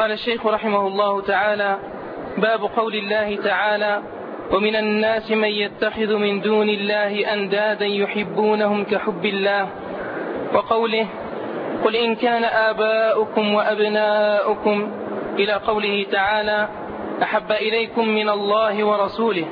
قال الشيخ رحمه الله تعالى: باب قول الله تعالى: ومن الناس من يتخذ من دون الله أندادا يحبونهم كحب الله، وقوله: قل إن كان آباؤكم وأبناؤكم، إلى قوله تعالى: أحب إليكم من الله ورسوله.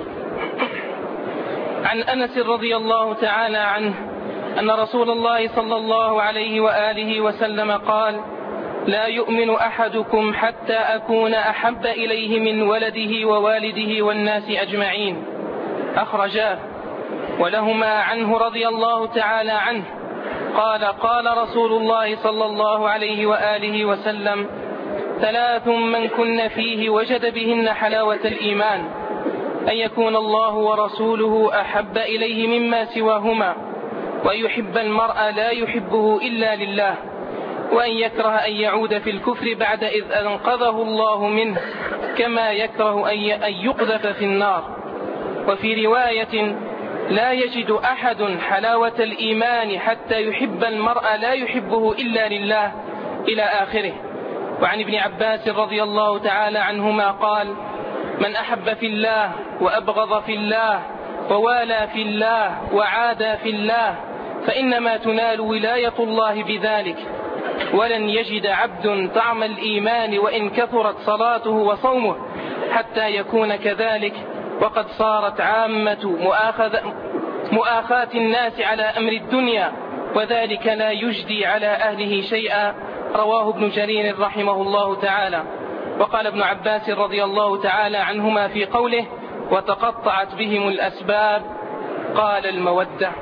عن أنس رضي الله تعالى عنه أن رسول الله صلى الله عليه وآله وسلم قال: لا يؤمن أحدكم حتى أكون أحب إليه من ولده ووالده والناس أجمعين، أخرجاه. ولهما عنه رضي الله تعالى عنه قال: قال رسول الله صلى الله عليه وآله وسلم: ثلاث من كن فيه وجد بهن حلاوة الإيمان: أن يكون الله ورسوله أحب إليه مما سواهما، ويحب المرء لا يحبه إلا لله، وأن يكره أن يعود في الكفر بعد إذ أنقذه الله منه، كما يكره أن يقذف في النار. وفي رواية: لا يجد أحد حلاوة الإيمان حتى يحب المرء لا يحبه إلا لله، إلى آخره. وعن ابن عباس رضي الله تعالى عنهما قال: من أحب في الله وأبغض في الله ووالى في الله وعادى في الله فإنما تنال ولاية الله بذلك. ولن يجد عبد طعم الإيمان وإن كثرت صلاته وصومه حتى يكون كذلك، وقد صارت عامة مؤاخاة الناس على أمر الدنيا، وذلك لا يجدي على أهله شيئا. رواه ابن جرير رحمه الله تعالى. وقال ابن عباس رضي الله تعالى عنهما في قوله: وتقطعت بهم الأسباب، قال: المودة.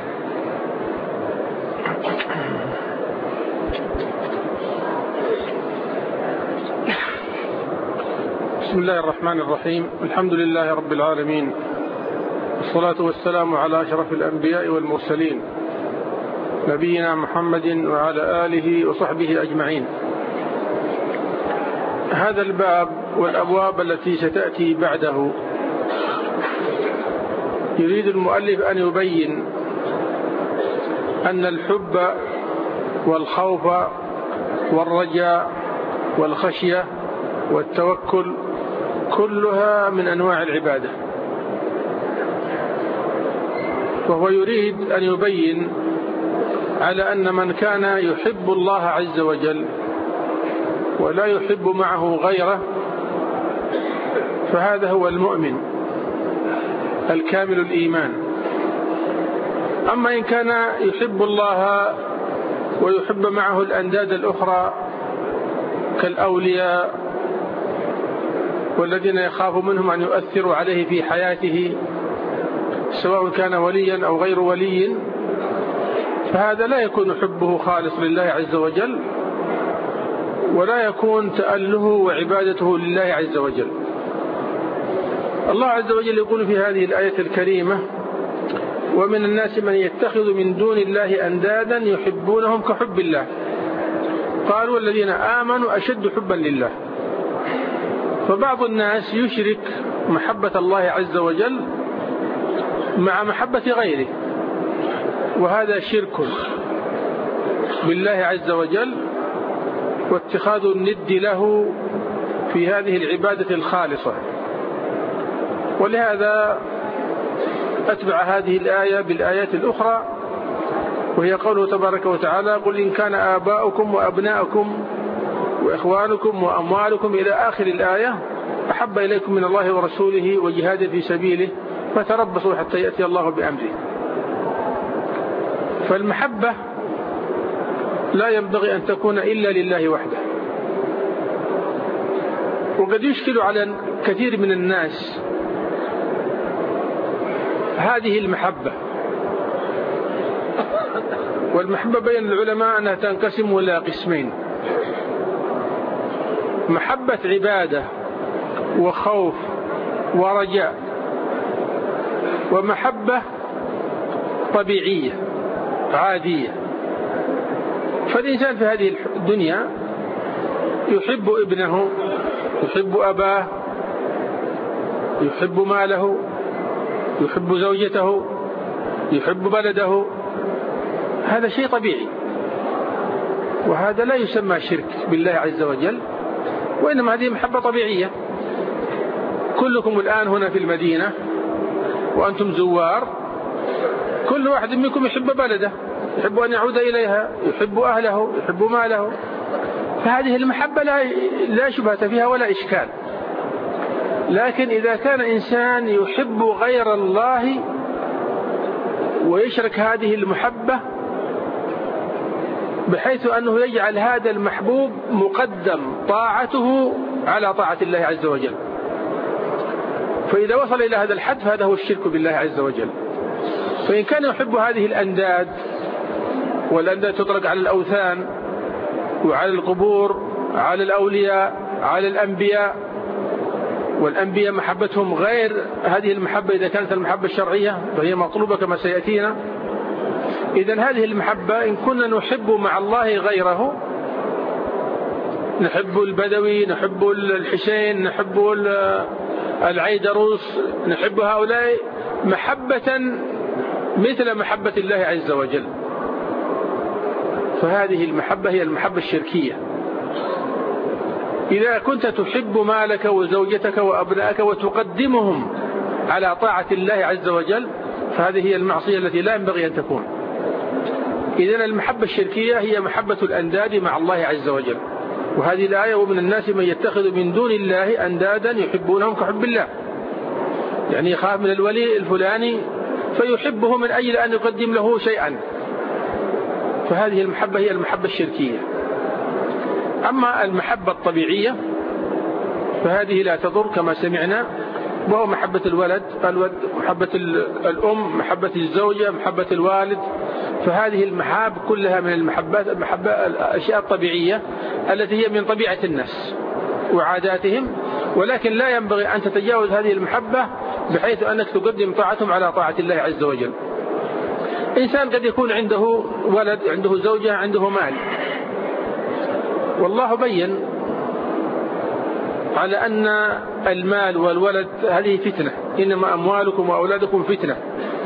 بسم الله الرحمن الرحيم. الحمد لله رب العالمين، والصلاة والسلام على أشرف الأنبياء والمرسلين، نبينا محمد وعلى آله وصحبه أجمعين. هذا الباب والأبواب التي ستأتي بعده يريد المؤلف أن يبين أن الحب والخوف والرجاء والخشية والتوكل كلها من أنواع العبادة، وهو يريد أن يبين على أن من كان يحب الله عز وجل ولا يحب معه غيره فهذا هو المؤمن الكامل الإيمان. أما إن كان يحب الله ويحب معه الأنداد الأخرى كالأولياء والذين يخاف منهم أن يؤثروا عليه في حياته سواء كان وليا أو غير ولي، فهذا لا يكون حبه خالص لله عز وجل، ولا يكون تأله وعبادته لله عز وجل. الله عز وجل يقول في هذه الآية الكريمة: ومن الناس من يتخذ من دون الله أندادا يحبونهم كحب الله، قالوا والذين آمنوا أشد حبا لله. فبعض الناس يشرك محبة الله عز وجل مع محبة غيره، وهذا شرك بالله عز وجل واتخاذ الند له في هذه العبادة الخالصة. ولهذا أتبع هذه الآية بالآيات الأخرى، وهي قوله تبارك وتعالى: قل إن كان آباؤكم وأبناؤكم وإخوانكم وأموالكم إلى آخر الآية أحب إليكم من الله ورسوله وجهاد في سبيله فتربصوا حتى يأتي الله بأمره. فالمحبة لا ينبغي أن تكون إلا لله وحده. وقد يشكل على كثير من الناس هذه المحبة، والمحبة بين العلماء أنها تنقسم إلى قسمين: محبة عبادة وخوف ورجاء، ومحبة طبيعية عادية. فالإنسان في هذه الدنيا يحب ابنه، يحب أباه، يحب ماله، يحب زوجته، يحب بلده. هذا شيء طبيعي، وهذا لا يسمى شرك بالله عز وجل، وإنما هذه محبة طبيعية. كلكم الآن هنا في المدينة وأنتم زوار، كل واحد منكم يحب بلده، يحب أن يعود إليها، يحب أهله، يحب ماله، فهذه المحبة لا شبهة فيها ولا إشكال. لكن إذا كان إنسان يحب غير الله ويشرك هذه المحبة بحيث أنه يجعل هذا المحبوب مقدم طاعته على طاعة الله عز وجل، فإذا وصل إلى هذا الحد فهذا هو الشرك بالله عز وجل. فإن كان يحب هذه الأنداد، والأنداد تطلق على الأوثان وعلى القبور، على الأولياء، على الأنبياء، والأنبياء محبتهم غير هذه المحبة إذا كانت المحبة الشرعية فهي مطلوبة كما سيأتينا. إذن هذه المحبة إن كنا نحب مع الله غيره، نحب البدوي، نحب الحسين، نحب العيدروس، نحب هؤلاء محبة مثل محبة الله عز وجل، فهذه المحبة هي المحبة الشركية. إذا كنت تحب مالك وزوجتك وأبنائك وتقدمهم على طاعة الله عز وجل فهذه هي المعصية التي لا ينبغي أن تكون. إذن المحبة الشركية هي محبة الأنداد مع الله عز وجل. وهذه الآية ومن الناس من يتخذ من دون الله أندادا يحبونهم كحب الله، يعني يخاف من الولي الفلاني فيحبه من أجل أن يقدم له شيئا، فهذه المحبة هي المحبة الشركية. أما المحبة الطبيعية فهذه لا تضر كما سمعنا، وهو محبة الولد، محبة الأم، محبة الزوجة، محبة الوالد، فهذه المحاب كلها من المحبات الأشياء الطبيعية التي هي من طبيعة الناس وعاداتهم، ولكن لا ينبغي أن تتجاوز هذه المحبة بحيث أنك تقدم طاعتهم على طاعة الله عز وجل. إنسان قد يكون عنده ولد، عنده زوجة، عنده مال، والله بين على أن المال والولد هذه فتنة، إنما أموالكم وأولادكم فتنة.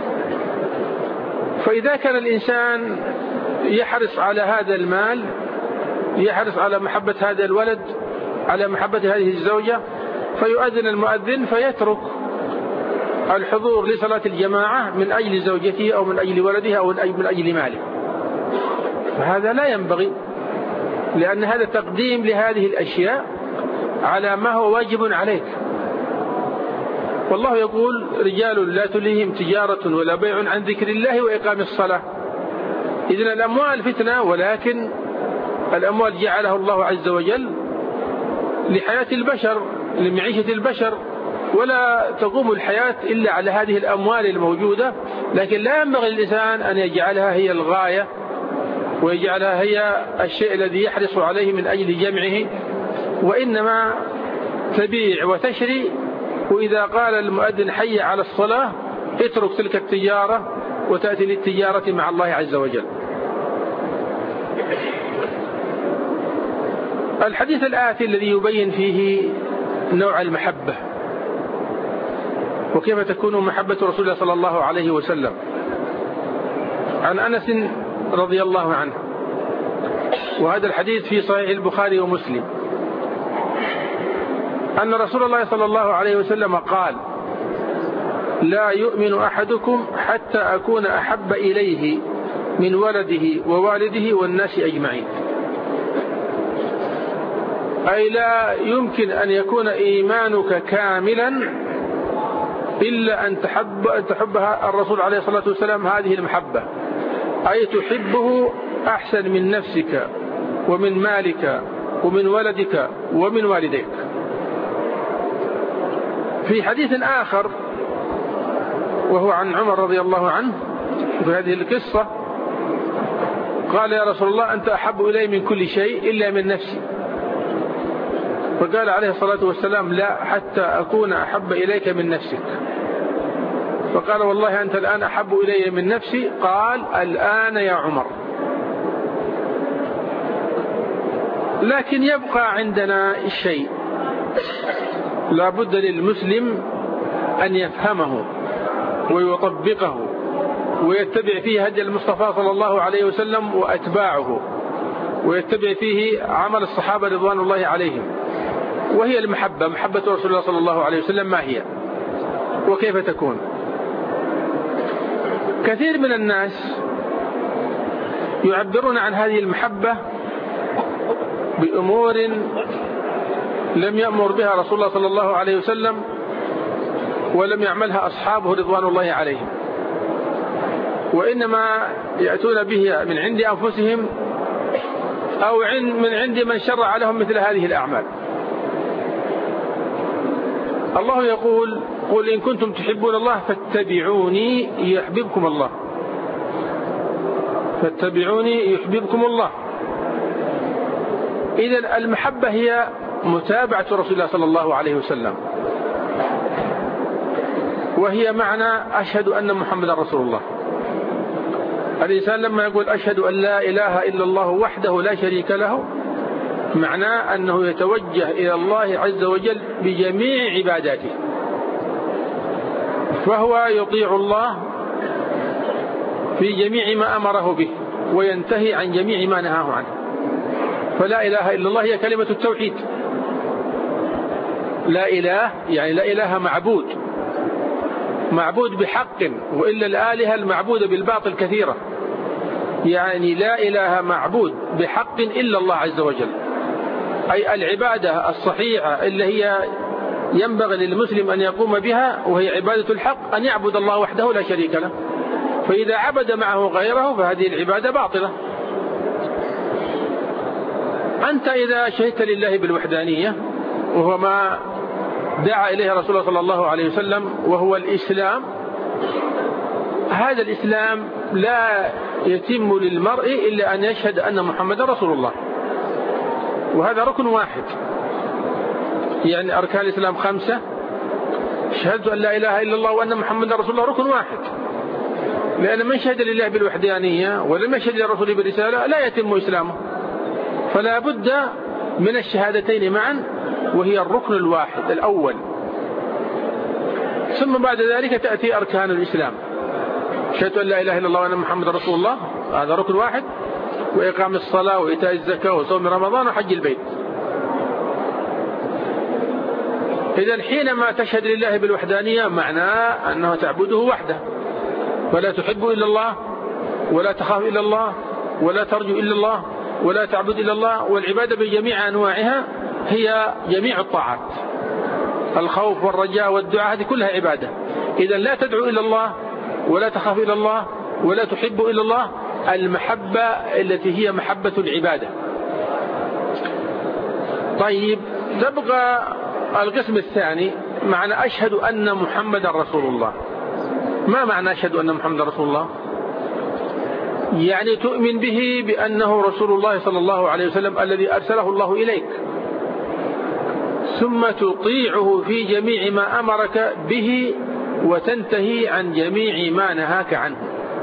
فإذا كان الإنسان يحرص على هذا المال، يحرص على محبة هذا الولد، على محبة هذه الزوجة، فيؤذن المؤذن فيترك الحضور لصلاة الجماعة من أجل زوجته أو من أجل ولده أو من أجل ماله، فهذا لا ينبغي، لأن هذا تقديم لهذه الأشياء على ما هو واجب عليك. والله يقول: رجال لا تلهيهم تجارة ولا بيع عن ذكر الله وإقام الصلاة. إذن الأموال فتنة، ولكن الأموال جعلها الله عز وجل لحياة البشر، لمعيشة البشر، ولا تقوم الحياة إلا على هذه الأموال الموجودة، لكن لا ينبغي للإنسان أن يجعلها هي الغاية ويجعلها هي الشيء الذي يحرص عليه من أجل جمعه، وإنما تبيع وتشري، وإذا قال المؤذن حي على الصلاة اترك تلك التجارة وتأتي للتجارة مع الله عز وجل. الحديث الآتي الذي يبين فيه نوع المحبة وكيف تكون محبة رسول الله صلى الله عليه وسلم، عن أنس رضي الله عنه، وهذا الحديث في صحيح البخاري ومسلم، أن رسول الله صلى الله عليه وسلم قال: لا يؤمن أحدكم حتى أكون أحب إليه من ولده ووالده والناس أجمعين. أي لا يمكن أن يكون إيمانك كاملا إلا أن تحبها الرسول عليه الصلاة والسلام هذه المحبة، أي تحبه أحسن من نفسك ومن مالك ومن ولدك ومن والديك. في حديث آخر وهو عن عمر رضي الله عنه في هذه القصة قال: يا رسول الله أنت أحب إلي من كل شيء إلا من نفسي. فقال عليه الصلاة والسلام: لا، حتى أكون أحب إليك من نفسك. فقال: والله أنت الآن أحب إلي من نفسي. قال: الآن يا عمر. لكن يبقى عندنا الشيء لا بد للمسلم أن يفهمه ويطبقه ويتبع فيه هدي المصطفى صلى الله عليه وسلم وأتباعه، ويتبع فيه عمل الصحابة رضوان الله عليهم. وهي المحبة، محبة رسول الله صلى الله عليه وسلم، ما هي وكيف تكون؟ كثير من الناس يعبرون عن هذه المحبة بأمور لم يأمر بها رسول الله صلى الله عليه وسلم ولم يعملها أصحابه رضوان الله عليهم، وإنما يأتون به من عند أنفسهم أو من عند من شرع لهم مثل هذه الأعمال. الله يقول: قل إن كنتم تحبون الله فاتبعوني يحببكم الله، فاتبعوني يحببكم الله. إذن المحبة هي متابعة رسول الله صلى الله عليه وسلم، وهي معنى أشهد أن محمد رسول الله. الإنسان لما يقول أشهد أن لا إله إلا الله وحده لا شريك له، معناه أنه يتوجه إلى الله عز وجل بجميع عباداته، فهو يطيع الله في جميع ما أمره به وينتهي عن جميع ما نهاه عنه. فلا إله إلا الله هي كلمة التوحيد. لا إله يعني لا إله معبود بحق، وإلا الآلهة المعبودة بالباطل كثيرة. يعني لا إله معبود بحق إلا الله عز وجل، أي العبادة الصحيحة اللي هي ينبغي للمسلم أن يقوم بها، وهي عبادة الحق، أن يعبد الله وحده لا شريك له. فإذا عبد معه غيره فهذه العبادة باطلة. أنت إذا شهدت لله بالوحدانية، وهو ما دعا إليه رسول الله صلى الله عليه وسلم، وهو الإسلام، هذا الإسلام لا يتم للمرء إلا أن يشهد أن محمد رسول الله، وهذا ركن واحد. يعني أركان الإسلام 5، شهادة أن لا إله إلا الله وأن محمد رسول الله ركن واحد، لأن من شهد لله بالوحدانية ولم يشهد للرسول بالرسالة لا يتم إسلامه. فلا بد من الشهادتين معا، وهي الركن الواحد الأول. ثم بعد ذلك تأتي أركان الإسلام، شهادة أن لا إله إلا الله وأن محمد رسول الله، هذا ركن واحد، وإقام الصلاة وإيتاء الزكاة وصوم رمضان وحج البيت. إذن حينما تشهد لله بالوحدانية معناه أنه تعبده وحده، ولا تحب إلا الله، ولا تخاف إلا الله، ولا ترجو إلا الله، ولا تعبد إلا الله. والعبادة بجميع أنواعها هي جميع الطاعات، الخوف والرجاء والدعاء، هذه كلها عبادة. إذن لا تدعو إلا الله، ولا تخاف إلا الله، ولا تحب إلا الله، المحبة التي هي محبة العبادة. طيب، تبقى القسم الثاني، معنى أشهد أن محمد رسول الله. ما معنى أشهد أن محمد رسول الله؟ يعني تؤمن به بأنه رسول الله صلى الله عليه وسلم الذي أرسله الله إليك، ثم تطيعه في جميع ما أمرك به وتنتهي عن جميع ما نهاك عنه.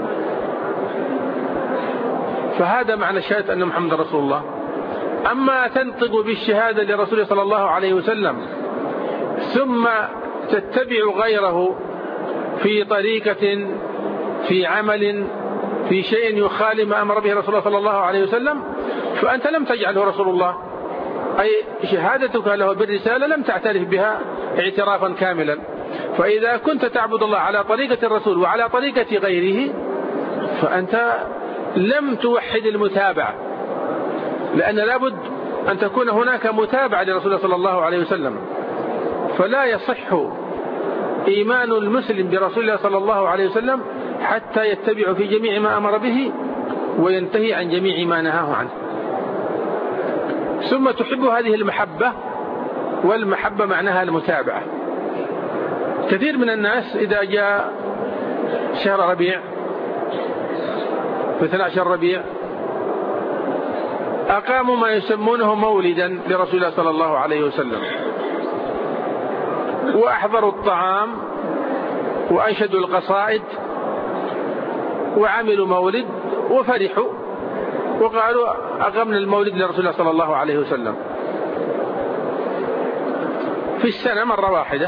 فهذا معنى شهادة أن محمد رسول الله. أما تنطق بالشهادة لرسول صلى الله عليه وسلم ثم تتبع غيره في طريقة، في عمل، في شيء يخالف ما أمر به رسول الله صلى الله عليه وسلم، فأنت لم تجعله رسول الله، أي شهادتك له بالرسالة لم تعترف بها اعترافا كاملا. فإذا كنت تعبد الله على طريقة الرسول وعلى طريقة غيره، فأنت لم توحد المتابعة، لأن لابد أن تكون هناك متابعة لرسول الله صلى الله عليه وسلم. فلا يصح إيمان المسلم برسول الله صلى الله عليه وسلم حتى يتبع في جميع ما أمر به وينتهي عن جميع ما نهاه عنه. ثم تحب هذه المحبة، والمحبة معناها المتابعة. كثير من الناس إذا جاء شهر ربيع، في 12 ربيع، أقاموا ما يسمونه مولدا لرسول الله صلى الله عليه وسلم، وأحضروا الطعام وأنشدوا القصائد وعملوا مولد وفرحوا وقالوا أقمنا المولد لرسول الله صلى الله عليه وسلم في السنة مرة واحدة.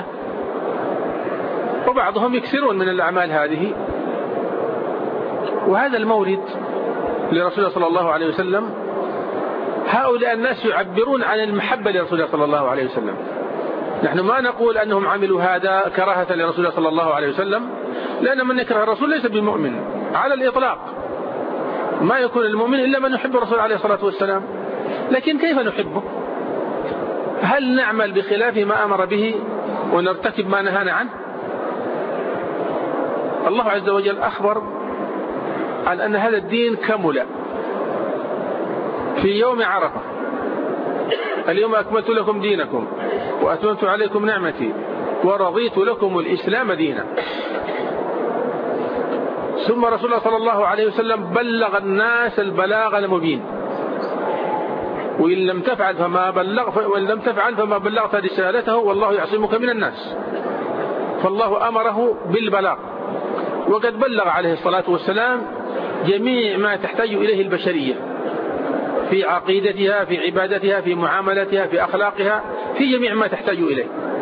وبعضهم يكثرون من الأعمال هذه. وهذا المولد لرسول الله صلى الله عليه وسلم هؤلاء الناس يعبرون عن المحبة لرسول الله صلى الله عليه وسلم. نحن ما نقول أنهم عملوا هذا كراهة لرسول الله صلى الله عليه وسلم، لأن من يكره الرسول ليس بمؤمن على الإطلاق. ما يكون المؤمن إلا من يحب الرسول عليه الصلاة والسلام. لكن كيف نحبه؟ هل نعمل بخلاف ما أمر به ونرتكب ما نهانا عنه؟ الله عز وجل أخبر عن أن هذا الدين كمل في يوم عرفة: اليوم أكملت لكم دينكم وأتممت عليكم نعمتي ورضيت لكم الإسلام دينا. ثم رسول الله صلى الله عليه وسلم بلغ الناس البلاغ المبين، وإن لم تفعل فما بلغت رسالته والله يعصمك من الناس. فالله أمره بالبلاغ، وقد بلغ عليه الصلاة والسلام جميع ما تحتاج إليه البشرية في عقيدتها، في عبادتها، في معاملتها، في أخلاقها، في جميع ما تحتاج إليه.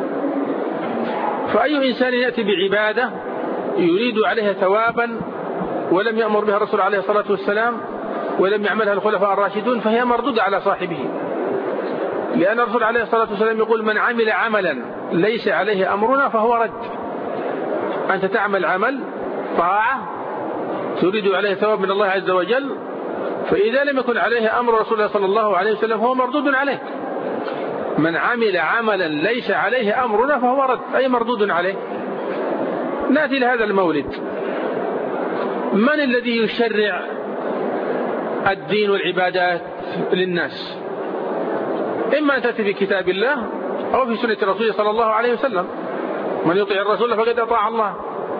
فأي إنسان يأتي بعبادة يريد عليها ثوابا ولم يأمر بها الرسول عليه الصلاة والسلام ولم يعملها الخلفاء الراشدون فهي مردودة على صاحبه، لأن الرسول عليه الصلاة والسلام يقول: من عمل عملا ليس عليه أمرنا فهو رد. أنت تعمل عمل طاعة تريد عليه ثواب من الله عز وجل، فإذا لم يكن عليه أمر رسول الله صلى الله عليه وسلم هو مردود عليه. من عمل عملا ليس عليه أمرنا فهو رد، أي مردود عليه. نأتي لهذا المولد. من الذي يشرع الدين والعبادات للناس؟ إما أن تأتي بكتاب الله أو في سنة الرسول صلى الله عليه وسلم. من يطيع الرسول فقد أطاع الله.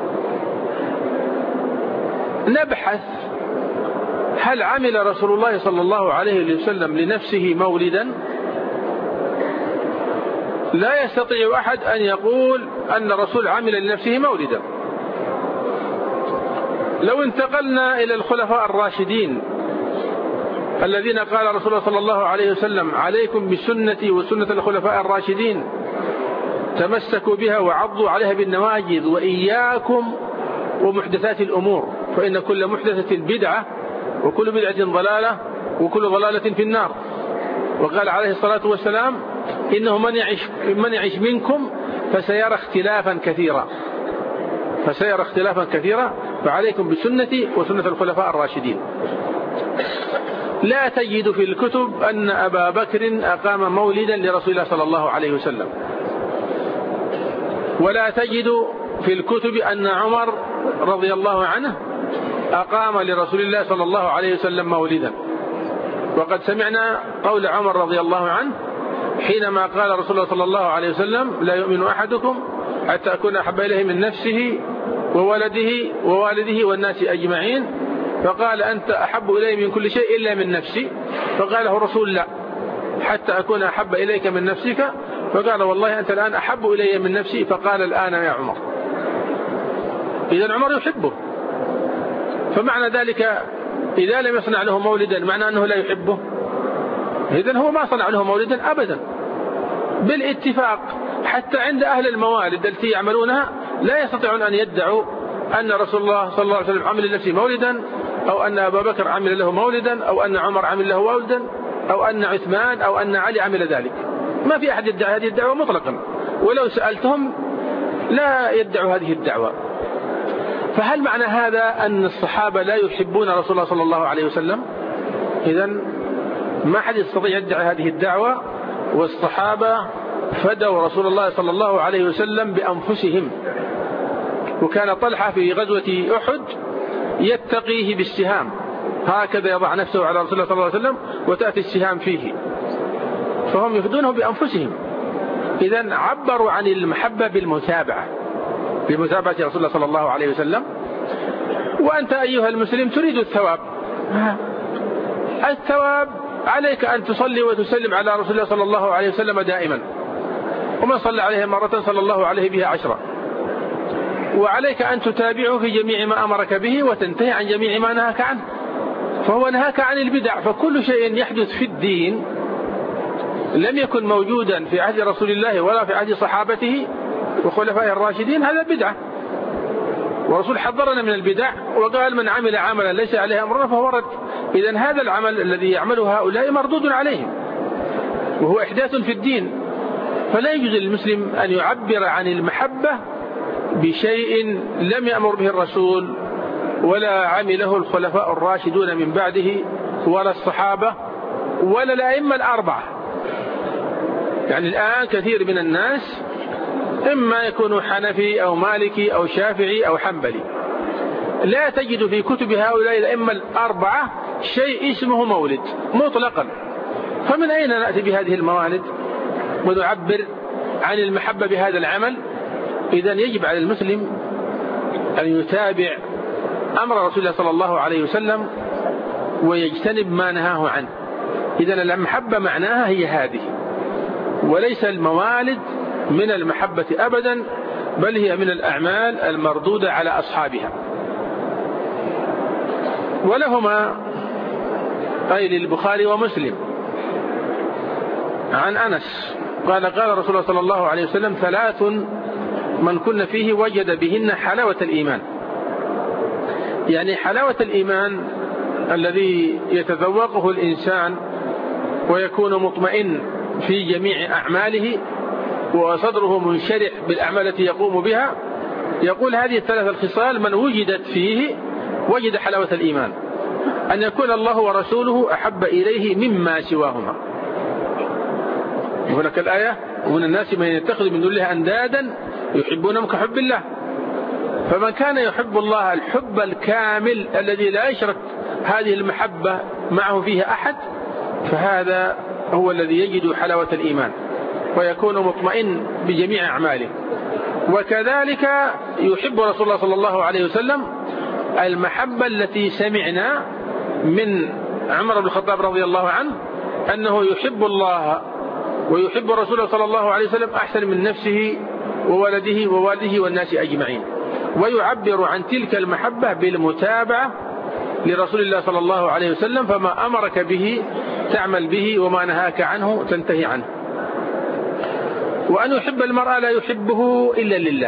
نبحث: هل عمل رسول الله صلى الله عليه وسلم لنفسه مولدا؟ لا يستطيع أحد أن يقول أن الرسول عمل لنفسه مولدا. لو انتقلنا إلى الخلفاء الراشدين الذين قال رسول الله صلى الله عليه وسلم: عليكم بسنتي وسنة الخلفاء الراشدين تمسكوا بها وعضوا عليها بالنواجذ وإياكم ومحدثات الأمور فإن كل محدثة بدعة وكل بدعة ضلالة وكل ضلالة في النار. وقال عليه الصلاة والسلام: إنه من يعيش منكم فسيرى اختلافا كثيرا فعليكم بسنتي وسنة الخلفاء الراشدين. لا تجد في الكتب أن أبا بكر أقام مولدا لرسول الله صلى الله عليه وسلم، ولا تجد في الكتب أن عمر رضي الله عنه أقام لرسول الله صلى الله عليه وسلم مولدا. وقد سمعنا قول عمر رضي الله عنه حينما قال رسول الله صلى الله عليه وسلم: لا يؤمن أحدكم حتى أكون أحب إليه من نفسه وولده ووالده والناس أجمعين. فقال: أنت أحب إلي من كل شيء إلا من نفسي. فقال له الرسول: لا، حتى أكون أحب إليك من نفسك. فقال: والله أنت الآن أحب إلي من نفسي. فقال: الآن يا عمر. إذن عمر يحبه. فمعنى ذلك إذا لم يصنع له مولدا معنى أنه لا يحبه؟ إذن هو ما صنع له مولدا أبدا بالاتفاق. حتى عند أهل الموالد التي يعملونها لا يستطيعون أن يدعوا أن رسول الله صلى الله عليه وسلم عمل لنفسه مولدا، أو أن أبا بكر عمل له مولدا، أو أن عمر عمل له مولدا، أو أن عثمان أو أن علي عمل ذلك. ما في أحد يدعي هذه الدعوة مطلقا، ولو سألتهم لا يدعوا هذه الدعوة. فهل معنى هذا أن الصحابة لا يحبون رسول الله صلى الله عليه وسلم؟ إذن ما حد يستطيع يدعي هذه الدعوة. والصحابة فدوا رسول الله صلى الله عليه وسلم بأنفسهم. وكان طلحة في غزوة أحد يتقيه بالسهام، هكذا يضع نفسه على رسول الله صلى الله عليه وسلم وتأتي السهام فيه، فهم يفدونه بأنفسهم. إذن عبروا عن المحبة بمتابعة رسول الله صلى الله عليه وسلم. وأنت أيها المسلم تريد الثواب. الثواب عليك أن تصلي وتسلم على رسول الله صلى الله عليه وسلم دائما، ومن صلى عليه مرة صلى الله عليه بها 10. وعليك أن تتابعه في جميع ما أمرك به وتنتهي عن جميع ما نهاك عنه. فهو نهاك عن البدع. فكل شيء يحدث في الدين لم يكن موجودا في عهد رسول الله ولا في عهد صحابته وخلفائه الراشدين هذا بدعة. والرسول حذرنا من البدع وقال من عمل عملا ليس عليه أمرنا فهو رد. إذن هذا العمل الذي يعمله هؤلاء مردود عليهم وهو إحداث في الدين. فلا يجوز للمسلم أن يعبر عن المحبة بشيء لم يأمر به الرسول ولا عمله الخلفاء الراشدون من بعده ولا الصحابة ولا الأئمة الأربعة. يعني الآن كثير من الناس إما يكون حنفي أو مالكي أو شافعي أو حنبلي، لا تجد في كتب هؤلاء الأئمة الأربعة شيء اسمه مولد مطلقا. فمن أين نأتي بهذه الموالد ونعبر عن المحبة بهذا العمل؟ إذن يجب على المسلم أن يتابع أمر رسول الله صلى الله عليه وسلم ويجتنب ما نهاه عنه. إذن المحبة معناها هي هذه، وليس الموالد من المحبة أبدا، بل هي من الأعمال المردودة على أصحابها. ولهما أي للبخاري ومسلم عن أنس قال قال رسول الله صلى الله عليه وسلم: 3 من كن فيه وجد بهن حلاوة الإيمان. يعني حلاوة الإيمان الذي يتذوقه الإنسان ويكون مطمئن في جميع أعماله وصدره منشرح بالأعمال التي يقوم بها. يقول هذه ال3 الخصال من وجدت فيه وجد حلاوة الإيمان: أن يكون الله ورسوله أحب إليه مما سواهما. هناك الآية: ومن الناس من يتخذ من دون الله أندادا يحبونهم كحب الله. فمن كان يحب الله الحب الكامل الذي لا يشرك هذه المحبة معه فيه أحد، فهذا هو الذي يجد حلاوة الإيمان ويكون مطمئن بجميع أعماله. وكذلك يحب رسول الله صلى الله عليه وسلم المحبة التي سمعنا من عمر بن الخطاب رضي الله عنه أنه يحب الله ويحب رسوله صلى الله عليه وسلم أحسن من نفسه وولده ووالده والناس أجمعين. ويعبر عن تلك المحبة بالمتابعة لرسول الله صلى الله عليه وسلم، فما أمرك به تعمل به وما نهاك عنه تنتهي عنه. وأن يحب المرء لا يحبه إلا لله.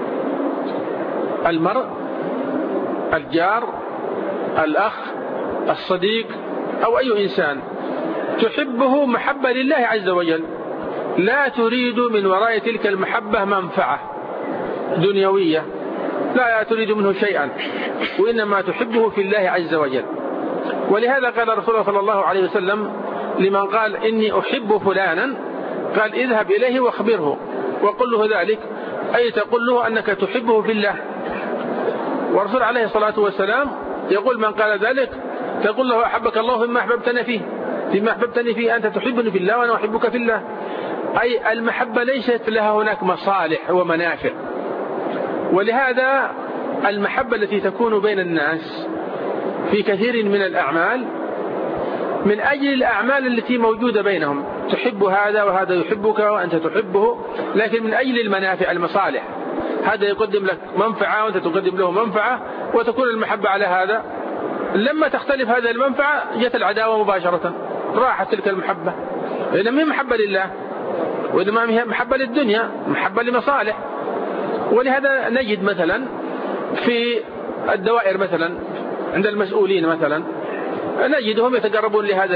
المرء، الجار، الأخ، الصديق أو أي إنسان تحبه محبة لله عز وجل، لا تريد من وراء تلك المحبة منفعة دنيوية، لا تريد منه شيئا، وإنما تحبه في الله عز وجل. ولهذا قال رسول الله صلى الله عليه وسلم لمن قال إني أحب فلانا، قال: اذهب إليه واخبره وقل له ذلك، أي تقول له أنك تحبه في الله. والرسول عليه الصلاة والسلام يقول: من قال ذلك تقول له: أحبك الله فيما أحببتني فيه، فيما أحببتني فيه أنت تحبني في الله وأنا أحبك في الله. أي المحبة ليست لها هناك مصالح ومنافع. ولهذا المحبة التي تكون بين الناس في كثير من الأعمال من أجل الأعمال التي موجودة بينهم، تحب هذا وهذا يحبك وأنت تحبه، لكن من أجل المنافع المصالح، هذا يقدم لك منفعة وأنت تقدم له منفعة وتكون المحبة على هذا. لما تختلف هذه المنفعة جت العداوة مباشرة، راحت تلك المحبة. إنما هي محبة لله، وإنما هي محبة للدنيا، محبة لمصالح. ولهذا نجد مثلا في الدوائر مثلا عند المسؤولين مثلا نجدهم يتقربون لهذا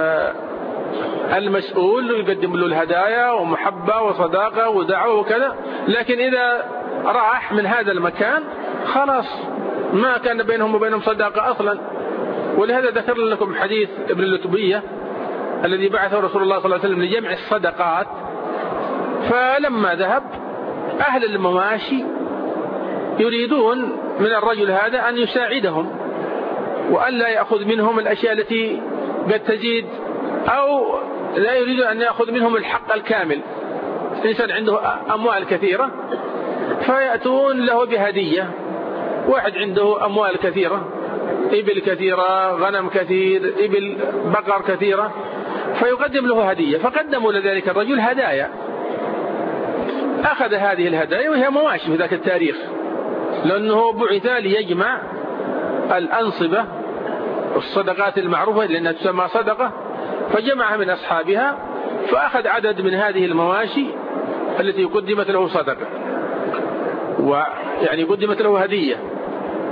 المسؤول ويقدم له الهدايا ومحبة وصداقة ودعوة وكذا، لكن إذا راح من هذا المكان خلاص ما كان بينهم وبينهم صداقة أصلا. ولهذا ذكر لكم حديث ابن اللتبية الذي بعثه رسول الله صلى الله عليه وسلم لجمع الصدقات، فلما ذهب أهل المواشي يريدون من الرجل هذا أن يساعدهم وأن لا يأخذ منهم الأشياء التي قد تزيد، أو لا يريد أن يأخذ منهم الحق الكامل. الإنسان عنده أموال كثيرة فيأتون له بهدية. واحد عنده أموال كثيرة، إبل كثيرة، غنم كثير، إبل بقر كثيرة، فيقدم له هدية. فقدموا لذلك الرجل هدايا، أخذ هذه الهدايا وهي مواشي في ذاك التاريخ، لأنه بعث ليجمع الأنصبة والصدقات المعروفة لأنها تسمى صدقة، فجمعها من أصحابها، فأخذ عدد من هذه المواشي التي قدمت له صدقة، ويعني قدمت له هدية،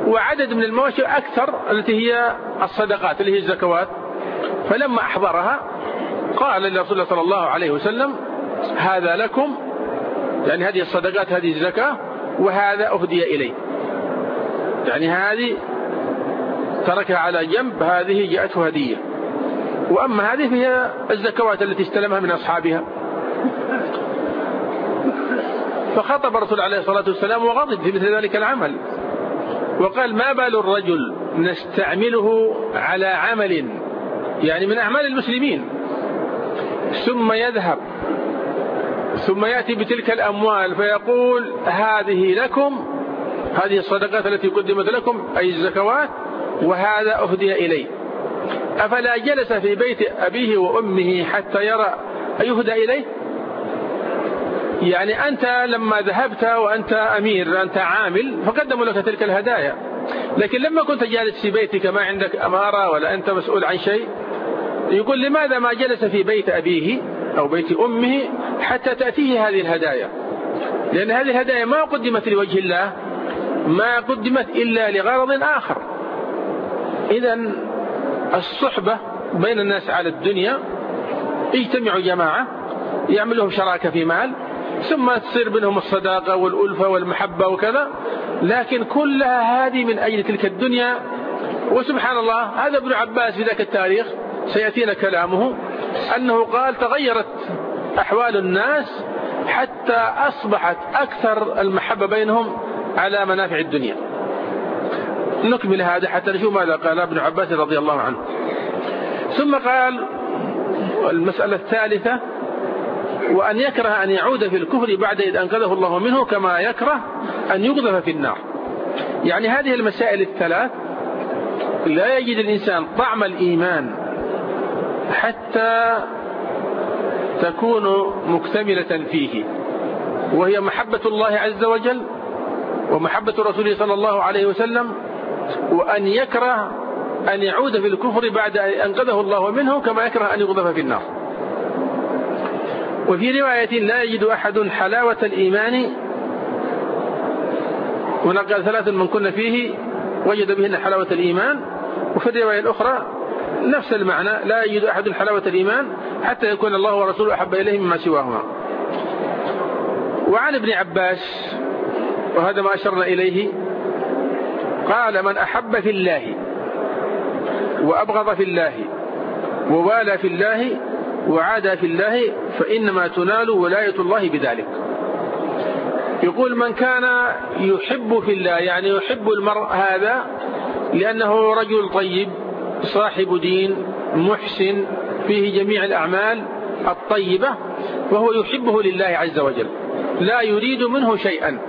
وعدد من المواشي أكثر التي هي الصدقات اللي هي الزكوات. فلما أحضرها قال لرسول الله صلى الله عليه وسلم هذا لكم، يعني هذه الصدقات هذه الزكاة، وهذا أهدي إليه، يعني هذه تركها على جنب، هذه جاءته هدية، وأما هذه فهي الزكوات التي استلمها من أصحابها. فخطب الرسول عليه الصلاة والسلام وغضب في مثل ذلك العمل، وقال ما بال الرجل نستعمله على عمل يعني من أعمال المسلمين ثم يذهب ثم يأتي بتلك الأموال فيقول هذه لكم، هذه الصدقات التي قدمت لكم أي الزكوات، وهذا أهدي إليه. أفلا جلس في بيت أبيه وأمه حتى يرى أيهدى إليه؟ يعني أنت لما ذهبت وأنت أمير أنت عامل فقدموا لك تلك الهدايا، لكن لما كنت جالس في بيتك ما عندك أمارة ولا أنت مسؤول عن شيء، يقول لماذا ما جلس في بيت أبيه أو بيت أمه حتى تأتيه هذه الهدايا؟ لأن هذه الهدايا ما قدمت لوجه الله، ما قدمت إلا لغرض آخر. إذن الصحبة بين الناس على الدنيا يجتمعوا جماعة يعمل لهم شراكة في مال، ثم تصير بينهم الصداقة والألفة والمحبة وكذا، لكن كلها هذه من أجل تلك الدنيا. وسبحان الله هذا ابن عباس في ذاك التاريخ سيأتينا كلامه أنه قال تغيرت أحوال الناس حتى أصبحت أكثر المحبة بينهم على منافع الدنيا. نكمل هذا حتى نشوف ماذا قال ابن عباس رضي الله عنه. ثم قال المسألة الثالثة وأن يكره أن يعود في الكفر بعد إذ أنقذه الله منه كما يكره أن يقذف في النار. يعني هذه المسائل الثلاث لا يجد الإنسان طعم الإيمان حتى تكون مكتملة فيه، وهي محبة الله عز وجل ومحبة رسوله صلى الله عليه وسلم، وأن يكره أن يعود في الكفر بعد أن أنقذه الله منه كما يكره أن يقذف في النار. وفي رواية لا يجد أحد حلاوة الإيمان، ونقل ثلاث من كنا فيه وجد بهن حلاوة الإيمان. وفي الرواية الأخرى نفس المعنى لا يجد أحد حلاوة الإيمان حتى يكون الله ورسوله أحب إليه مما سواهما. وعن ابن عباس وهذا ما أشرنا إليه قال من أحب في الله وأبغض في الله ووالى في الله وعادى في الله فإنما تنال ولاية الله بذلك. يقول من كان يحب في الله يعني يحب المرء هذا لأنه رجل طيب صاحب دين محسن فيه جميع الأعمال الطيبة، وهو يحبه لله عز وجل لا يريد منه شيئا.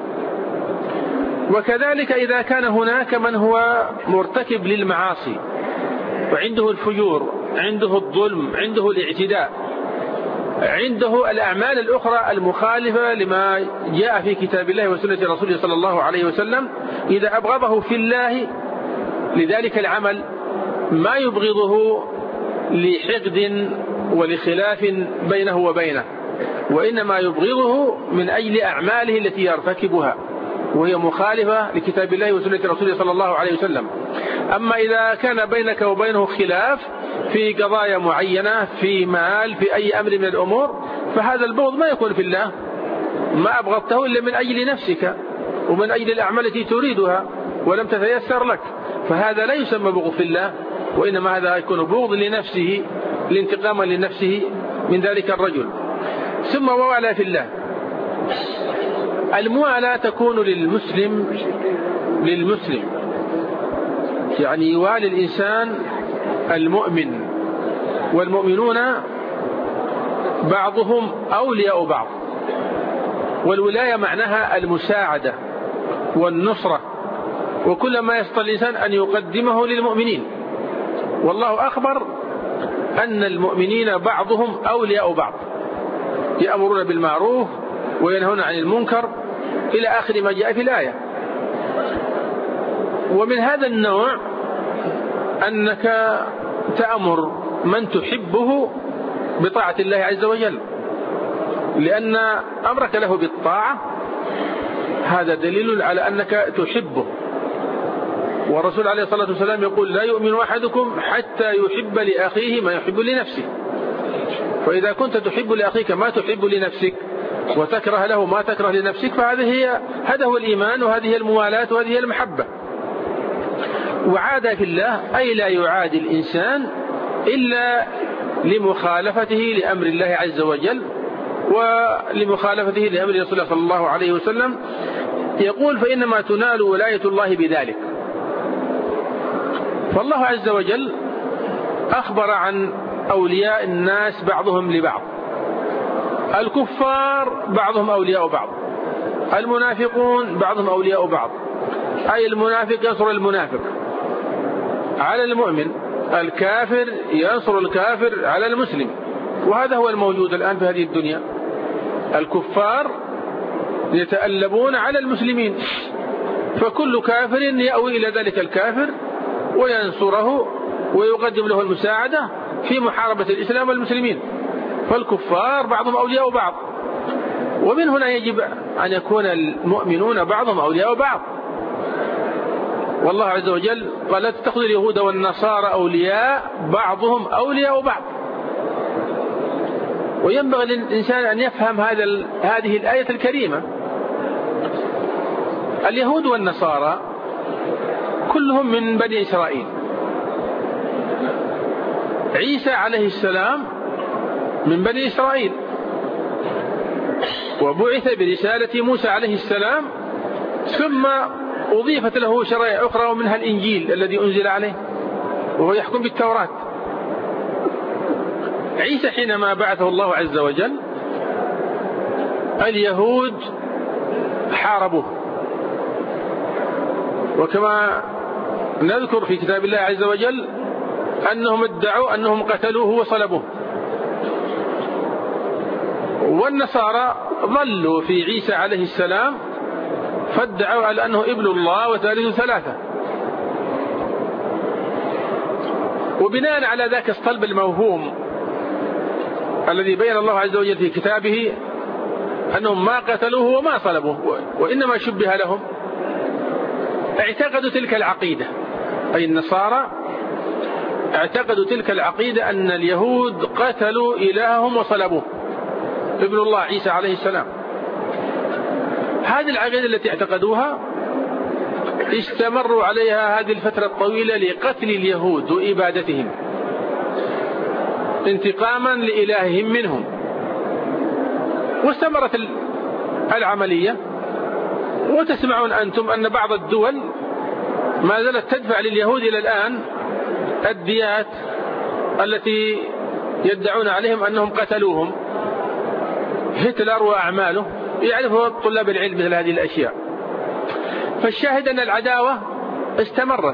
وكذلك إذا كان هناك من هو مرتكب للمعاصي وعنده الفجور، عنده الظلم، عنده الاعتداء، عنده الأعمال الأخرى المخالفة لما جاء في كتاب الله وسنة رسوله صلى الله عليه وسلم، إذا أبغضه في الله لذلك العمل ما يبغضه لحقد ولخلاف بينه وبينه، وإنما يبغضه من أجل أعماله التي يرتكبها وهي مخالفة لكتاب الله وسنة رسوله صلى الله عليه وسلم. أما إذا كان بينك وبينه خلاف في قضايا معينة في مال في أي أمر من الأمور فهذا البغض ما يكون في الله، ما أبغضته إلا من أجل نفسك ومن أجل الأعمال التي تريدها ولم تتيسر لك، فهذا لا يسمى بغض في الله، وإنما هذا يكون بغض لنفسه لانتقاما لنفسه من ذلك الرجل. ثم ووالى في الله. الموالاة تكون للمسلم يعني يوالي الإنسان المؤمن، والمؤمنون بعضهم أولياء بعض، والولاية معناها المساعدة والنصرة، وكل ما يستطيع الإنسان أن يقدمه للمؤمنين. والله أخبر أن المؤمنين بعضهم أولياء بعض يأمرون بالمعروف وينهون عن المنكر إلى آخر ما جاء في الآية. ومن هذا النوع أنك تأمر من تحبه بطاعة الله عز وجل، لأن أمرك له بالطاعة هذا دليل على أنك تحبه. والرسول عليه الصلاة والسلام يقول لا يؤمن أحدكم حتى يحب لأخيه ما يحب لنفسه. فإذا كنت تحب لأخيك ما تحب لنفسك وتكره له ما تكره لنفسك هذا هو الإيمان، وهذه هي الموالاة، وهذه هي المحبة. وعادة في الله أي لا يعادي الإنسان إلا لمخالفته لأمر الله عز وجل ولمخالفته لأمر رسول الله صلى الله عليه وسلم. يقول فإنما تنال ولاية الله بذلك. فالله عز وجل أخبر عن أولياء الناس بعضهم لبعض. الكفار بعضهم أولياء بعض، المنافقون بعضهم أولياء بعض، أي المنافق ينصر المنافق على المؤمن، الكافر ينصر الكافر على المسلم. وهذا هو الموجود الآن في هذه الدنيا. الكفار يتألبون على المسلمين، فكل كافر يأوي إلى ذلك الكافر وينصره ويقدم له المساعدة في محاربة الإسلام والمسلمين. فالكفار بعضهم أولياء بعض، ومن هنا يجب أن يكون المؤمنون بعضهم أولياء بعض. والله عز وجل قال لا تتخذوا اليهود والنصارى أولياء بعضهم أولياء بعض. وينبغي للإنسان أن يفهم هذه الآية الكريمة. اليهود والنصارى كلهم من بني إسرائيل. عيسى عليه السلام من بني إسرائيل، وبعث برسالة موسى عليه السلام، ثم أضيفت له شرائع أخرى ومنها الإنجيل الذي أنزل عليه وهو يحكم بالتوراة. عيسى حينما بعثه الله عز وجل اليهود حاربوه، وكما نذكر في كتاب الله عز وجل أنهم ادعوا أنهم قتلوه وصلبوه. والنصارى ظلوا في عيسى عليه السلام فادعوا على أنه ابن الله وثالث ثلاثة. وبناء على ذاك الصلب الموهوم الذي بين الله عز وجل في كتابه أنهم ما قتلوه وما صلبوه وإنما شبه لهم، اعتقدوا تلك العقيدة، أي النصارى اعتقدوا تلك العقيدة أن اليهود قتلوا إلههم وصلبوه ابن الله عيسى عليه السلام. هذه العقيدة التي اعتقدوها استمروا عليها هذه الفترة الطويلة لقتل اليهود وإبادتهم انتقاما لإلههم منهم. واستمرت العملية، وتسمعون أنتم أن بعض الدول ما زالت تدفع لليهود إلى الآن الديات التي يدعون عليهم أنهم قتلوهم. هتلر وأعماله يعرفه طلاب العلم مثل هذه الأشياء. فالشاهد أن العداوة استمرت.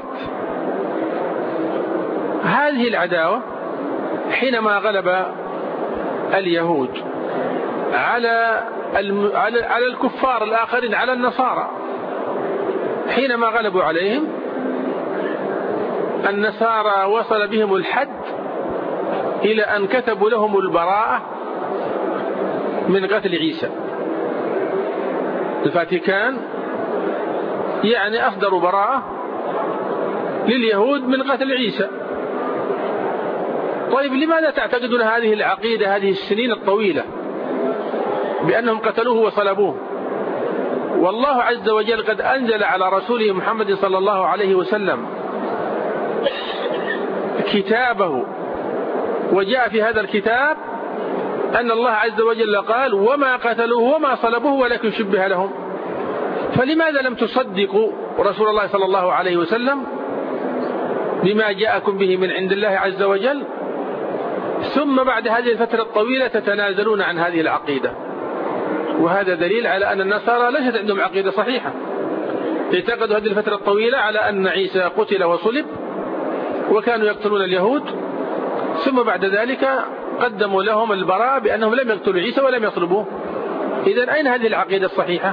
هذه العداوة حينما غلب اليهود على الكفار الآخرين، على النصارى، حينما غلبوا عليهم النصارى وصل بهم الحد إلى أن كتبوا لهم البراءة من قتل عيسى. الفاتيكان يعني أصدروا براءة لليهود من قتل عيسى. طيب لماذا تعتقدون هذه العقيدة هذه السنين الطويلة بأنهم قتلوه وصلبوه؟ والله عز وجل قد أنزل على رسوله محمد صلى الله عليه وسلم كتابه، وجاء في هذا الكتاب أن الله عز وجل قال وما قتلوه وما صلبوه ولكن شبه لهم. فلماذا لم تصدقوا رسول الله صلى الله عليه وسلم بما جاءكم به من عند الله عز وجل، ثم بعد هذه الفترة الطويلة تتنازلون عن هذه العقيدة؟ وهذا دليل على أن النصارى ليست عندهم عقيدة صحيحة. اعتقدوا هذه الفترة الطويلة على أن عيسى قتل وصلب، وكانوا يقتلون اليهود، ثم بعد ذلك قدموا لهم البراءة بأنهم لم يقتلوا عيسى ولم يصلبوه. إذن أين هذه العقيدة الصحيحة؟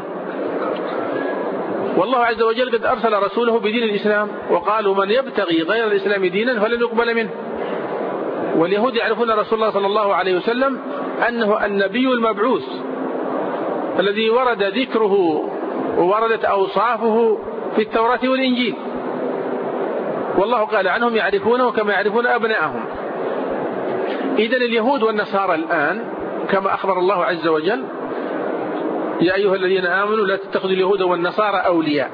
والله عز وجل قد أرسل رسوله بدين الإسلام، وقالوا من يبتغي غير الإسلام دينا فلن يقبل منه. واليهود يعرفون رسول الله صلى الله عليه وسلم أنه النبي المبعوث الذي ورد ذكره ووردت أوصافه في التوراة والإنجيل. والله قال عنهم يعرفونه كما يعرفون أبناءهم. إذن اليهود والنصارى الآن كما أخبر الله عز وجل: يا أيها الذين آمنوا لا تتخذوا اليهود والنصارى أولياء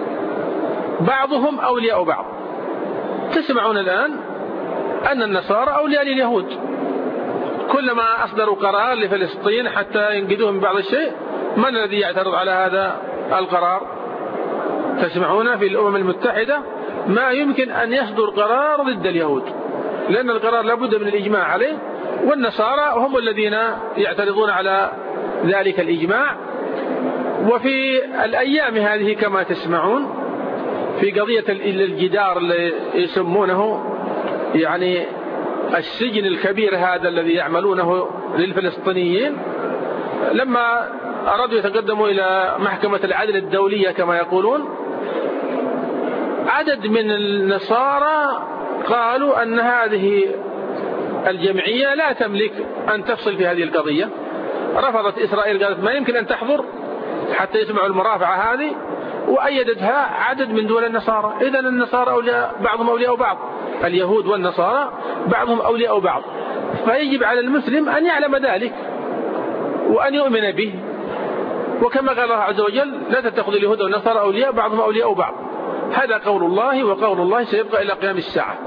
بعضهم أولياء بعض. تسمعون الآن أن النصارى أولياء لليهود، كلما أصدروا قرار لفلسطين حتى ينقذوهم من بعض الشيء، من الذي يعترض على هذا القرار؟ تسمعون في الأمم المتحدة ما يمكن أن يصدر قرار ضد اليهود، لأن القرار لابد من الإجماع عليه، والنصارى هم الذين يعترضون على ذلك الإجماع. وفي الأيام هذه كما تسمعون في قضية الجدار اللي يسمونه يعني السجن الكبير هذا الذي يعملونه للفلسطينيين، لما أرادوا يتقدموا إلى محكمة العدل الدولية كما يقولون، عدد من النصارى قالوا أن هذه الجمعية لا تملك أن تفصل في هذه القضية. رفضت إسرائيل، قالت ما يمكن أن تحضر حتى يسمعوا المرافعة هذه، وأيدتها عدد من دول النصارى. إذن النصارى أولياء بعضهم أولياء بعض، اليهود والنصارى بعضهم أولياء بعض. فيجب على المسلم أن يعلم ذلك وأن يؤمن به، وكما قال الله عز وجل: لا تتخذوا اليهود والنصارى أولياء بعضهم أولياء بعض. هذا قول الله، وقول الله سيبقى إلى قيام الساعة.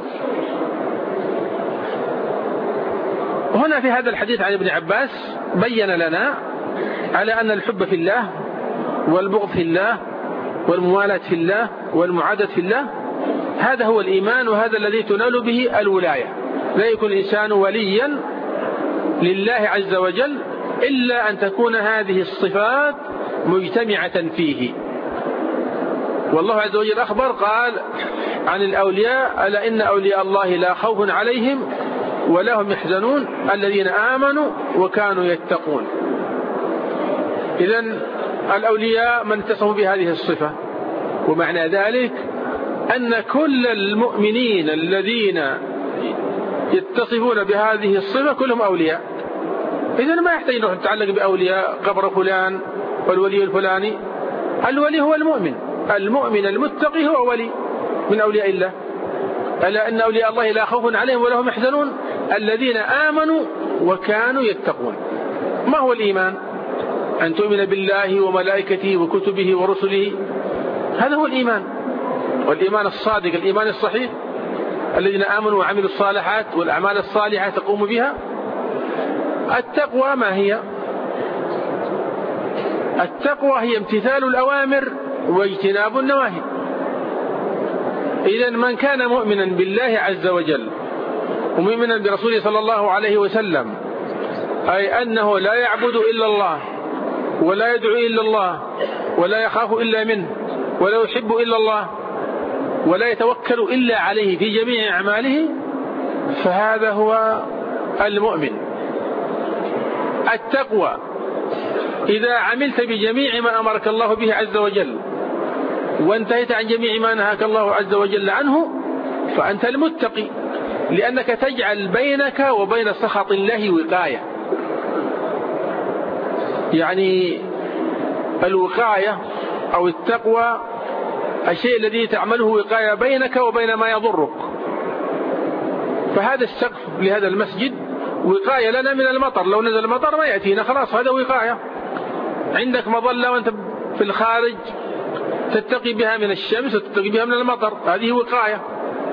هنا في هذا الحديث عن ابن عباس بين لنا على أن الحب في الله والبغض في الله والموالاة في الله والمعادة في الله هذا هو الإيمان، وهذا الذي تنال به الولاية. لا يكون الإنسان وليا لله عز وجل إلا أن تكون هذه الصفات مجتمعة فيه. والله عز وجل أخبر قال عن الأولياء: ألا إن أولياء الله لا خوف عليهم ولا هم يحزنون الذين آمنوا وكانوا يتقون. إذن الأولياء من اتصفوا بهذه الصفة، ومعنى ذلك أن كل المؤمنين الذين يتصفون بهذه الصفة كلهم أولياء. إذن ما يحتاج أن نتعلق بأولياء قبر فلان والولي الفلاني. الولي هو المؤمن، المؤمن المتقي هو ولي من أولياء الله. ألا إن أولياء الله لا خوف عليهم ولا هم يحزنون الذين آمنوا وكانوا يتقون. ما هو الإيمان؟ أن تؤمن بالله وملائكته وكتبه ورسله، هذا هو الإيمان، والإيمان الصادق، الإيمان الصحيح. الذين آمنوا وعملوا الصالحات والأعمال الصالحة تقوم بها. التقوى ما هي؟ التقوى هي امتثال الأوامر واجتناب النواهي. إذن من كان مؤمنا بالله عز وجل ومؤمنا برسوله صلى الله عليه وسلم، أي أنه لا يعبد إلا الله ولا يدعو إلا الله ولا يخاف إلا منه ولا يحب إلا الله ولا يتوكل إلا عليه في جميع أعماله، فهذا هو المؤمن. التقوى إذا عملت بجميع ما أمرك الله به عز وجل وانتهيت عن جميع ما نهاك الله عز وجل عنه فأنت المتقي، لأنك تجعل بينك وبين سخط الله وقاية. يعني الوقاية أو التقوى الشيء الذي تعمله وقاية بينك وبين ما يضرك. فهذا السقف لهذا المسجد وقاية لنا من المطر، لو نزل المطر ما يأتينا، خلاص هذا وقاية. عندك مظلة وانت في الخارج تتقي بها من الشمس وتتقي بها من المطر، هذه وقاية.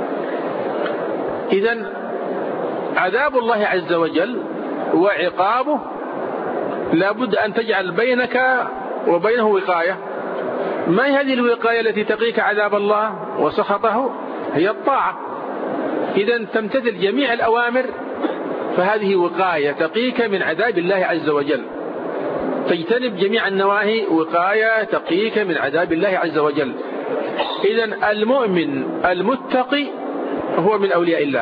إذن عذاب الله عز وجل وعقابه لابد أن تجعل بينك وبينه وقاية. ما هي هذه الوقاية التي تقيك عذاب الله وسخطه؟ هي الطاعة. إذن تمتثل جميع الأوامر فهذه وقاية تقيك من عذاب الله عز وجل. تجتنب جميع النواهي وقاية تقيك من عذاب الله عز وجل. إذن المؤمن المتقي هو من أولياء الله.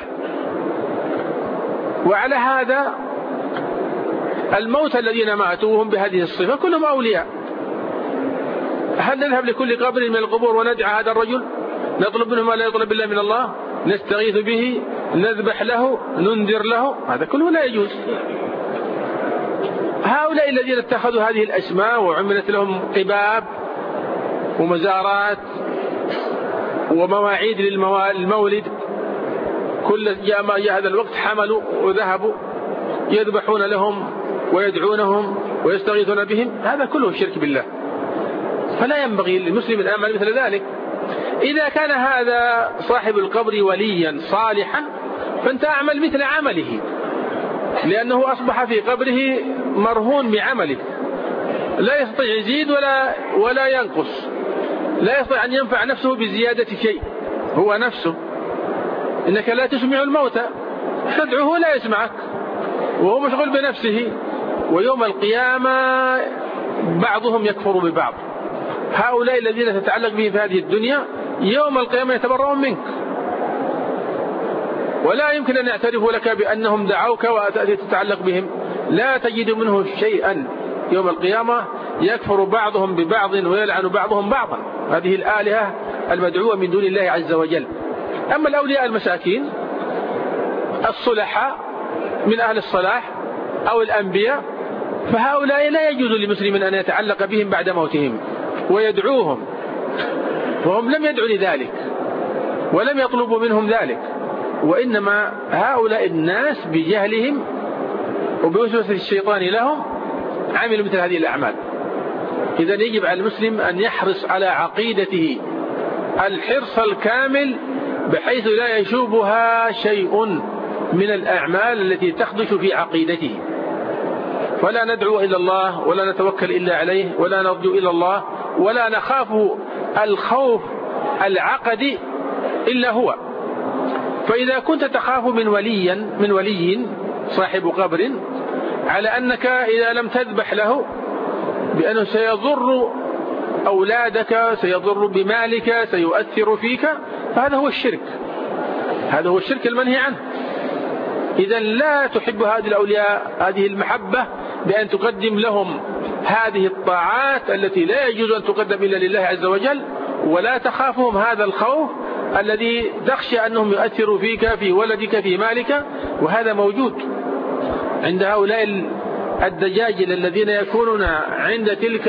وعلى هذا الموتى الذين ماتوا وهم بهذه الصفة كلهم أولياء. هل نذهب لكل قبر من القبور وندعى هذا الرجل نطلب منه ما لا يطلب إلا من الله، نستغيث به، نذبح له، ننذر له؟ هذا كله لا يجوز. هؤلاء الذين اتخذوا هذه الأسماء وعملت لهم قباب ومزارات ومواعيد للمولد، كل جاء هذا الوقت حملوا وذهبوا يذبحون لهم ويدعونهم ويستغيثون بهم، هذا كله شرك بالله. فلا ينبغي للمسلم أن يعمل مثل ذلك. إذا كان هذا صاحب القبر وليا صالحا فأنت أعمل مثل عمله، لأنه أصبح في قبره مرهون بعمله، لا يستطيع يزيد ولا ينقص، لا يستطيع أن ينفع نفسه بزيادة شيء، هو نفسه. إنك لا تسمع الموتى، تدعوه لا يسمعك وهو مشغول بنفسه. ويوم القيامة بعضهم يكفر ببعض. هؤلاء الذين تتعلق بهم في هذه الدنيا يوم القيامة يتبرؤون منك، ولا يمكن أن يعترفوا لك بأنهم دعوك وتتعلق بهم، لا تجد منه شيئا. يوم القيامة يكفر بعضهم ببعض ويلعن بعضهم بعضا، هذه الآلهة المدعوة من دون الله عز وجل. أما الأولياء المساكين الصلحاء من أهل الصلاح أو الأنبياء، فهؤلاء لا يجوز لمسلم أن يتعلق بهم بعد موتهم ويدعوهم، وهم لم يدعوا لذلك ولم يطلبوا منهم ذلك، وإنما هؤلاء الناس بجهلهم وبوسوسة الشيطان لهم عملوا مثل هذه الأعمال. إذا يجب على المسلم أن يحرص على عقيدته الحرص الكامل بحيث لا يشوبها شيء من الأعمال التي تخدش في عقيدته. فلا ندعو إلى الله ولا نتوكل إلا عليه ولا نرجو إلى الله ولا نخاف الخوف العقدي إلا هو. فإذا كنت تخاف من ولي صاحب قبر على أنك إذا لم تذبح له بأنه سيضر أولادك، سيضر بمالك، سيؤثر فيك، فهذا هو الشرك، هذا هو الشرك المنهي عنه. إذا لا تحب هذه الأولياء هذه المحبة بأن تقدم لهم هذه الطاعات التي لا يجوز أن تقدم إلا لله عز وجل، ولا تخافهم هذا الخوف الذي تخشى أنهم يؤثروا فيك في ولدك في مالك، وهذا موجود عند هؤلاء الدجاجل الذين يكونون عند تلك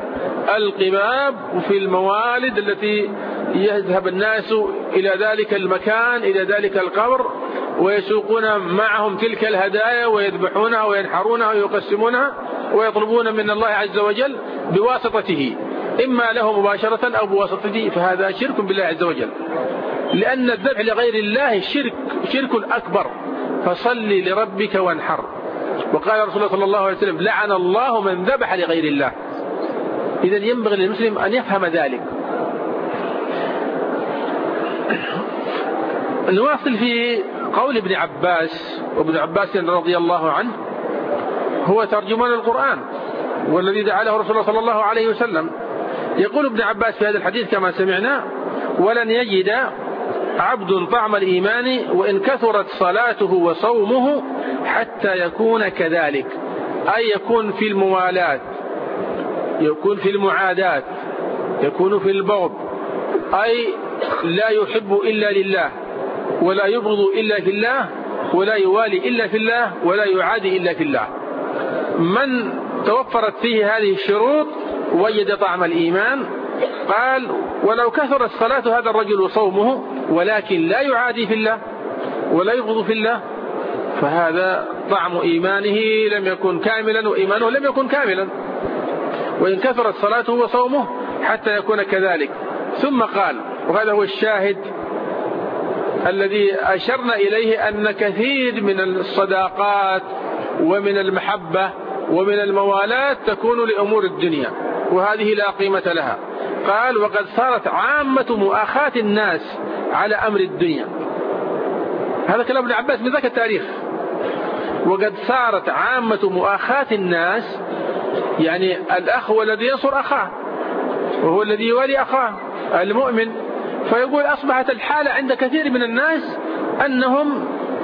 القباب وفي الموالد التي يذهب الناس إلى ذلك المكان إلى ذلك القبر ويسوقون معهم تلك الهدايا ويذبحونها وينحرونها ويقسمونها ويطلبون من الله عز وجل بواسطته، إما له مباشرة أو بواسطته، فهذا شرك بالله عز وجل، لأن الذبح لغير الله شرك أكبر. فصل لربك وانحر. وقال رسول الله صلى الله عليه وسلم لعن الله من ذبح لغير الله. إذا ينبغي للمسلم أن يفهم ذلك. نواصل في قول ابن عباس، وابن عباس رضي الله عنه هو ترجمان القرآن والذي دعا له رسول الله صلى الله عليه وسلم. يقول ابن عباس في هذا الحديث كما سمعنا: ولن يجد عبد طعم الإيمان وإن كثرت صلاته وصومه حتى يكون كذلك، أي يكون في الموالاة، يكون في المعاداة، يكون في البغض، أي لا يحب إلا لله ولا يبغض إلا في الله ولا يوالي إلا في الله ولا يعادي إلا في الله. من توفرت فيه هذه الشروط وجد طعم الإيمان. قال: ولو كثرت صلاة هذا الرجل وصومه ولكن لا يعادي في الله ولا يبغض في الله، فهذا طعم إيمانه لم يكن كاملا وإيمانه لم يكن كاملا. وإن كثرت صلاته وصومه حتى يكون كذلك. ثم قال، وهذا هو الشاهد الذي أشرنا إليه، أن كثير من الصداقات ومن المحبة ومن الموالاة تكون لأمور الدنيا، وهذه لا قيمة لها. قال: وقد صارت عامة مؤاخاة الناس على أمر الدنيا. هذا كلام ابن عباس من ذاك التاريخ. وقد صارت عامة مؤاخاة الناس، يعني الأخ هو الذي ينصر أخاه وهو الذي يوالي أخاه المؤمن. فيقول: أصبحت الحالة عند كثير من الناس أنهم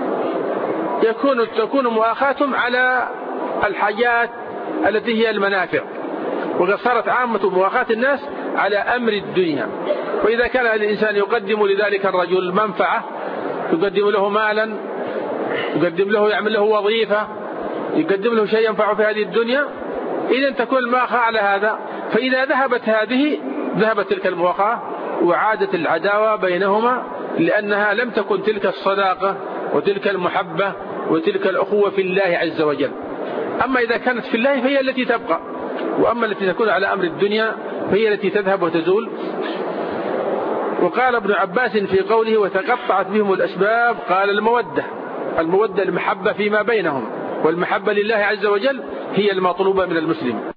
تكون مؤاخاتهم على الحاجات التي هي المنافع. وقد صارت عامة مؤاخاة الناس على أمر الدنيا. وإذا كان الإنسان يقدم لذلك الرجل منفعة، يقدم له مالا، يقدم له يعمل له وظيفة، يقدم له شيء ينفعه في هذه الدنيا، إذن تكون المؤاخاة على هذا. فإذا ذهبت هذه ذهبت تلك المؤاخاة وعادت العداوة بينهما، لأنها لم تكن تلك الصداقة وتلك المحبة وتلك الأخوة في الله عز وجل. أما إذا كانت في الله فهي التي تبقى، وأما التي تكون على أمر الدنيا فهي التي تذهب وتزول. وقال ابن عباس في قوله وتقطعت بهم الأسباب، قال المودة المحبة فيما بينهم، والمحبة لله عز وجل هي المطلوبة من المسلم.